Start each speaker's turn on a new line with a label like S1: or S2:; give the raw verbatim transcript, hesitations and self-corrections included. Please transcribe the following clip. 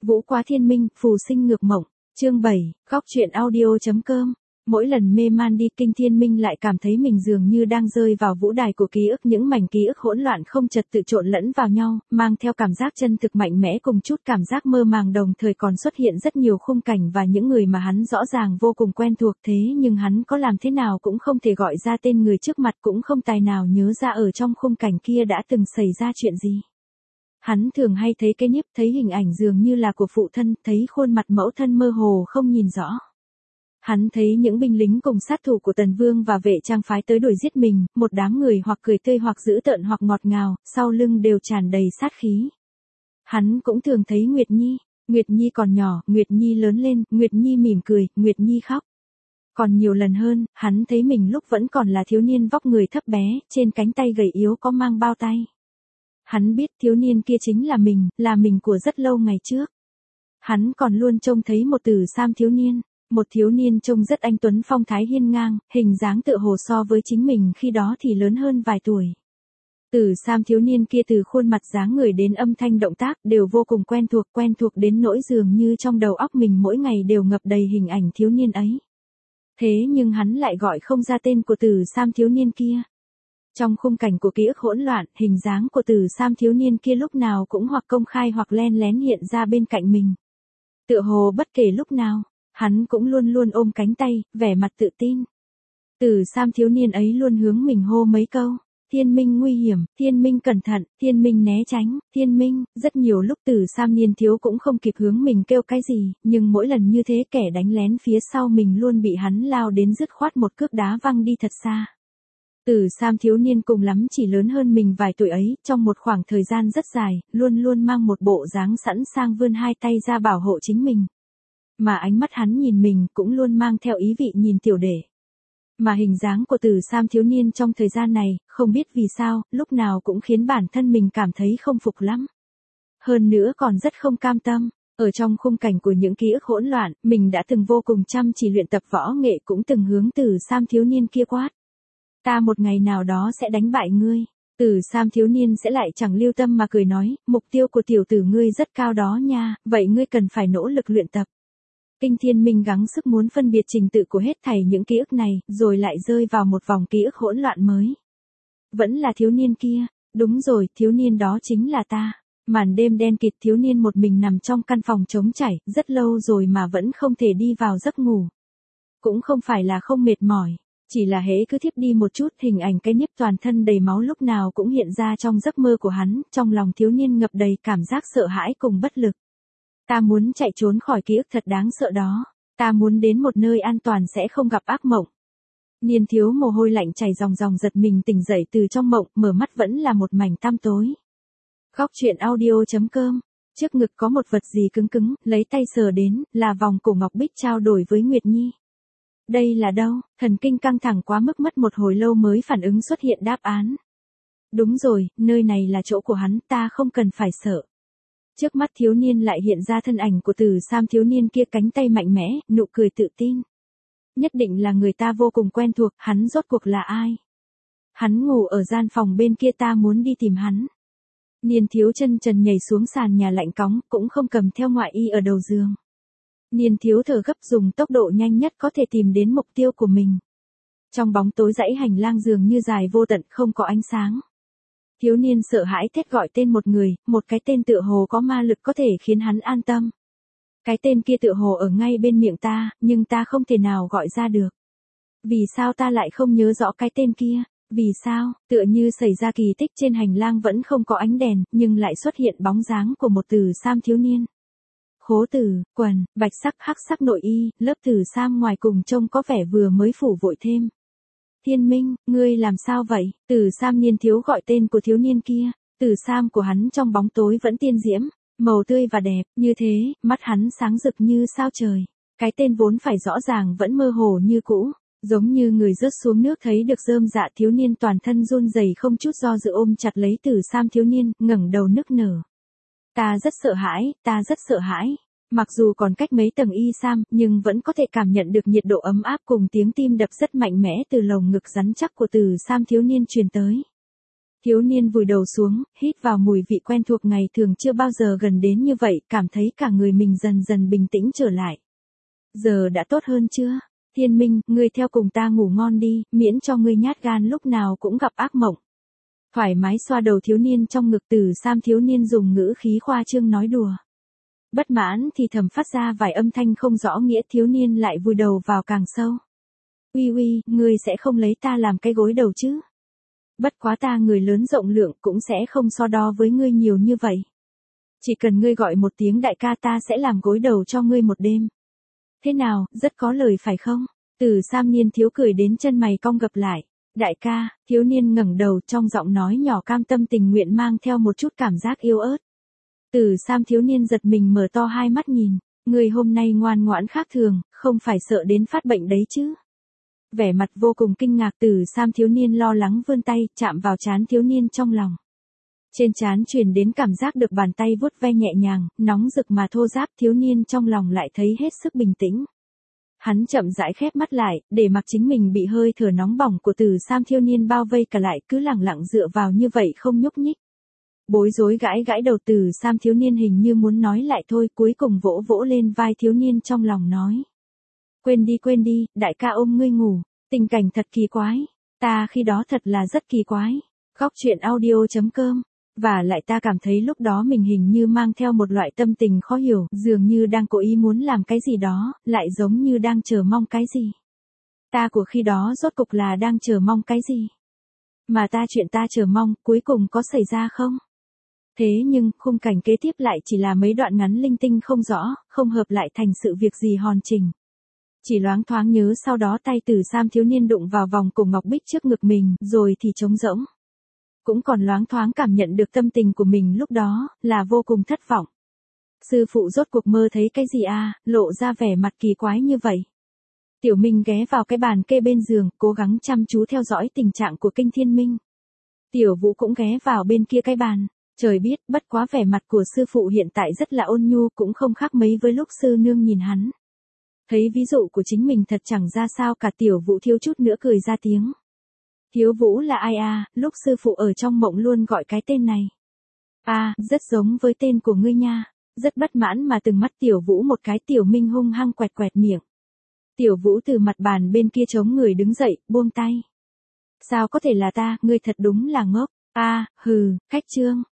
S1: Vũ Quá Thiên Minh, phù sinh ngược mộng. Chương bảy, góc truyện audio.com. Mỗi lần mê man đi Kinh Thiên Minh lại cảm thấy mình dường như đang rơi vào vũ đài của ký ức, những mảnh ký ức hỗn loạn không trật tự trộn lẫn vào nhau, mang theo cảm giác chân thực mạnh mẽ cùng chút cảm giác mơ màng, đồng thời còn xuất hiện rất nhiều khung cảnh và những người mà hắn rõ ràng vô cùng quen thuộc, thế nhưng hắn có làm thế nào cũng không thể gọi ra tên người trước mặt, cũng không tài nào nhớ ra ở trong khung cảnh kia đã từng xảy ra chuyện gì. Hắn thường hay thấy cái nhiếp, thấy hình ảnh dường như là của phụ thân, thấy khuôn mặt mẫu thân mơ hồ không nhìn rõ. Hắn thấy những binh lính cùng sát thủ của Tần Vương và vệ trang phái tới đuổi giết mình, một đám người hoặc cười tươi hoặc dữ tợn hoặc ngọt ngào, sau lưng đều tràn đầy sát khí. Hắn cũng thường thấy Nguyệt Nhi, Nguyệt Nhi còn nhỏ, Nguyệt Nhi lớn lên, Nguyệt Nhi mỉm cười, Nguyệt Nhi khóc. Còn nhiều lần hơn, hắn thấy mình lúc vẫn còn là thiếu niên vóc người thấp bé, trên cánh tay gầy yếu có mang bao tay. Hắn biết thiếu niên kia chính là mình, là mình của rất lâu ngày trước. Hắn còn luôn trông thấy một Tử Sam thiếu niên, một thiếu niên trông rất anh tuấn phong thái hiên ngang, hình dáng tựa hồ so với chính mình khi đó thì lớn hơn vài tuổi. Tử Sam thiếu niên kia từ khuôn mặt dáng người đến âm thanh động tác đều vô cùng quen thuộc, quen thuộc đến nỗi dường như trong đầu óc mình mỗi ngày đều ngập đầy hình ảnh thiếu niên ấy. Thế nhưng hắn lại gọi không ra tên của Tử Sam thiếu niên kia. Trong khung cảnh của ký ức hỗn loạn, hình dáng của Tử Sam thiếu niên kia lúc nào cũng hoặc công khai hoặc len lén hiện ra bên cạnh mình. Tựa hồ bất kể lúc nào, hắn cũng luôn luôn ôm cánh tay, vẻ mặt tự tin. Tử Sam thiếu niên ấy luôn hướng mình hô mấy câu, Thiên Minh nguy hiểm, Thiên Minh cẩn thận, Thiên Minh né tránh, Thiên Minh. Rất nhiều lúc Tử Sam niên thiếu cũng không kịp hướng mình kêu cái gì, nhưng mỗi lần như thế kẻ đánh lén phía sau mình luôn bị hắn lao đến dứt khoát một cước đá văng đi thật xa. Tử Sam thiếu niên cùng lắm chỉ lớn hơn mình vài tuổi ấy, trong một khoảng thời gian rất dài, luôn luôn mang một bộ dáng sẵn sàng vươn hai tay ra bảo hộ chính mình. Mà ánh mắt hắn nhìn mình cũng luôn mang theo ý vị nhìn tiểu đệ. Mà hình dáng của Tử Sam thiếu niên trong thời gian này, không biết vì sao, lúc nào cũng khiến bản thân mình cảm thấy không phục lắm. Hơn nữa còn rất không cam tâm. Ở trong khung cảnh của những ký ức hỗn loạn, mình đã từng vô cùng chăm chỉ luyện tập võ nghệ, cũng từng hướng Tử Sam thiếu niên kia quát. Ta một ngày nào đó sẽ đánh bại ngươi. Tử Sam thiếu niên sẽ lại chẳng lưu tâm mà cười nói, mục tiêu của tiểu tử ngươi rất cao đó nha, vậy ngươi cần phải nỗ lực luyện tập. Kinh Thiên Minh gắng sức muốn phân biệt trình tự của hết thảy những ký ức này, rồi lại rơi vào một vòng ký ức hỗn loạn mới. Vẫn là thiếu niên kia, đúng rồi, thiếu niên đó chính là ta. Màn đêm đen kịt, thiếu niên một mình nằm trong căn phòng trống trải, rất lâu rồi mà vẫn không thể đi vào giấc ngủ. Cũng không phải là không mệt mỏi. Chỉ là hễ cứ thiếp đi một chút, hình ảnh cái nhiếp toàn thân đầy máu lúc nào cũng hiện ra trong giấc mơ của hắn, trong lòng thiếu niên ngập đầy cảm giác sợ hãi cùng bất lực. Ta muốn chạy trốn khỏi ký ức thật đáng sợ đó, ta muốn đến một nơi an toàn sẽ không gặp ác mộng. Niên thiếu mồ hôi lạnh chảy ròng ròng giật mình tỉnh dậy từ trong mộng, mở mắt vẫn là một mảnh tăm tối. Góc truyện audio.com. Trước ngực có một vật gì cứng cứng, lấy tay sờ đến, là vòng cổ ngọc bích trao đổi với Nguyệt Nhi. Đây là đâu? Thần kinh căng thẳng quá mức, mất một hồi lâu mới phản ứng xuất hiện đáp án. Đúng rồi, nơi này là chỗ của hắn, ta không cần phải sợ. Trước mắt thiếu niên lại hiện ra thân ảnh của Tử Sam thiếu niên kia, cánh tay mạnh mẽ, nụ cười tự tin. Nhất định là người ta vô cùng quen thuộc, hắn rốt cuộc là ai? Hắn ngủ ở gian phòng bên kia, ta muốn đi tìm hắn. Niên thiếu chân trần nhảy xuống sàn nhà lạnh cóng, cũng không cầm theo ngoại y ở đầu giường. Niên thiếu thở gấp, dùng tốc độ nhanh nhất có thể tìm đến mục tiêu của mình. Trong bóng tối dãy hành lang dường như dài vô tận, không có ánh sáng. Thiếu niên sợ hãi thét gọi tên một người, một cái tên tựa hồ có ma lực có thể khiến hắn an tâm. Cái tên kia tựa hồ ở ngay bên miệng ta, nhưng ta không thể nào gọi ra được. Vì sao ta lại không nhớ rõ cái tên kia? Vì sao, tựa như xảy ra kỳ tích, trên hành lang vẫn không có ánh đèn, nhưng lại xuất hiện bóng dáng của một Tử Sam thiếu niên. Khố tử, quần, bạch sắc hắc sắc nội y, lớp Tử Sam ngoài cùng trông có vẻ vừa mới phủ vội thêm. Thiên Minh, ngươi làm sao vậy? Tử Sam niên thiếu gọi tên của thiếu niên kia. Tử Sam của hắn trong bóng tối vẫn tiên diễm, màu tươi và đẹp, như thế, mắt hắn sáng rực như sao trời. Cái tên vốn phải rõ ràng vẫn mơ hồ như cũ, giống như người rớt xuống nước thấy được rơm dạ. Thiếu niên toàn thân run rẩy không chút do dự ôm chặt lấy Tử Sam thiếu niên, ngẩng đầu nức nở. Ta rất sợ hãi, ta rất sợ hãi. Mặc dù còn cách mấy tầng y sam, nhưng vẫn có thể cảm nhận được nhiệt độ ấm áp cùng tiếng tim đập rất mạnh mẽ từ lồng ngực rắn chắc của Tử Sam thiếu niên truyền tới. Thiếu niên vùi đầu xuống, hít vào mùi vị quen thuộc ngày thường chưa bao giờ gần đến như vậy, cảm thấy cả người mình dần dần bình tĩnh trở lại. Giờ đã tốt hơn chưa? Thiên Minh, ngươi theo cùng ta ngủ ngon đi, miễn cho ngươi nhát gan lúc nào cũng gặp ác mộng. Thoải mái xoa đầu thiếu niên trong ngực, Từ Sam thiếu niên dùng ngữ khí khoa trương nói đùa. Bất mãn thì thầm phát ra vài âm thanh không rõ nghĩa, thiếu niên lại vùi đầu vào càng sâu. Uy uy, ngươi sẽ không lấy ta làm cái gối đầu chứ? Bất quá ta người lớn rộng lượng cũng sẽ không so đo với ngươi nhiều như vậy. Chỉ cần ngươi gọi một tiếng đại ca ta sẽ làm gối đầu cho ngươi một đêm. Thế nào, rất có lời phải không? Từ Sam niên thiếu cười đến chân mày cong gập lại. Đại ca, thiếu niên ngẩng đầu, trong giọng nói nhỏ cam tâm tình nguyện mang theo một chút cảm giác yêu ớt. Từ Sam thiếu niên giật mình mở to hai mắt nhìn. Ngươi hôm nay ngoan ngoãn khác thường, không phải sợ đến phát bệnh đấy chứ? Vẻ mặt vô cùng kinh ngạc, Từ Sam thiếu niên lo lắng vươn tay, chạm vào trán thiếu niên trong lòng. Trên trán truyền đến cảm giác được bàn tay vuốt ve nhẹ nhàng, nóng rực mà thô ráp, thiếu niên trong lòng lại thấy hết sức bình tĩnh. Hắn chậm rãi khép mắt lại, để mặc chính mình bị hơi thở nóng bỏng của Từ Sam thiếu niên bao vây cả lại, cứ lẳng lặng dựa vào như vậy không nhúc nhích. Bối rối gãi gãi đầu, Từ Sam thiếu niên hình như muốn nói lại thôi, cuối cùng vỗ vỗ lên vai thiếu niên trong lòng nói. Quên đi quên đi, đại ca ôm ngươi ngủ, tình cảnh thật kỳ quái, ta khi đó thật là rất kỳ quái. Góc truyện audio chấm com. Và lại ta cảm thấy lúc đó mình hình như mang theo một loại tâm tình khó hiểu, dường như đang cố ý muốn làm cái gì đó, lại giống như đang chờ mong cái gì. Ta của khi đó rốt cục là đang chờ mong cái gì? Mà ta chuyện ta chờ mong, cuối cùng có xảy ra không? Thế nhưng, khung cảnh kế tiếp lại chỉ là mấy đoạn ngắn linh tinh không rõ, không hợp lại thành sự việc gì hoàn chỉnh. Chỉ loáng thoáng nhớ sau đó tay Từ Sam thiếu niên đụng vào vòng cổ ngọc bích trước ngực mình, rồi thì trống rỗng. Cũng còn loáng thoáng cảm nhận được tâm tình của mình lúc đó, là vô cùng thất vọng. Sư phụ rốt cuộc mơ thấy cái gì à, lộ ra vẻ mặt kỳ quái như vậy. Tiểu Minh ghé vào cái bàn kê bên giường, cố gắng chăm chú theo dõi tình trạng của Kinh Thiên Minh. Tiểu Vũ cũng ghé vào bên kia cái bàn. Trời biết, bất quá vẻ mặt của sư phụ hiện tại rất là ôn nhu, cũng không khác mấy với lúc sư nương nhìn hắn. Thấy ví dụ của chính mình thật chẳng ra sao cả, Tiểu Vũ thiếu chút nữa cười ra tiếng. Hiếu Vũ là ai à, lúc sư phụ ở trong mộng luôn gọi cái tên này. À, rất giống với tên của ngươi nha. Rất bất mãn mà từng mắt Tiểu Vũ một cái, Tiểu Minh hung hăng quẹt quẹt miệng. Tiểu Vũ từ mặt bàn bên kia chống người đứng dậy, buông tay. Sao có thể là ta, ngươi thật đúng là ngốc. À, hừ, khách trương.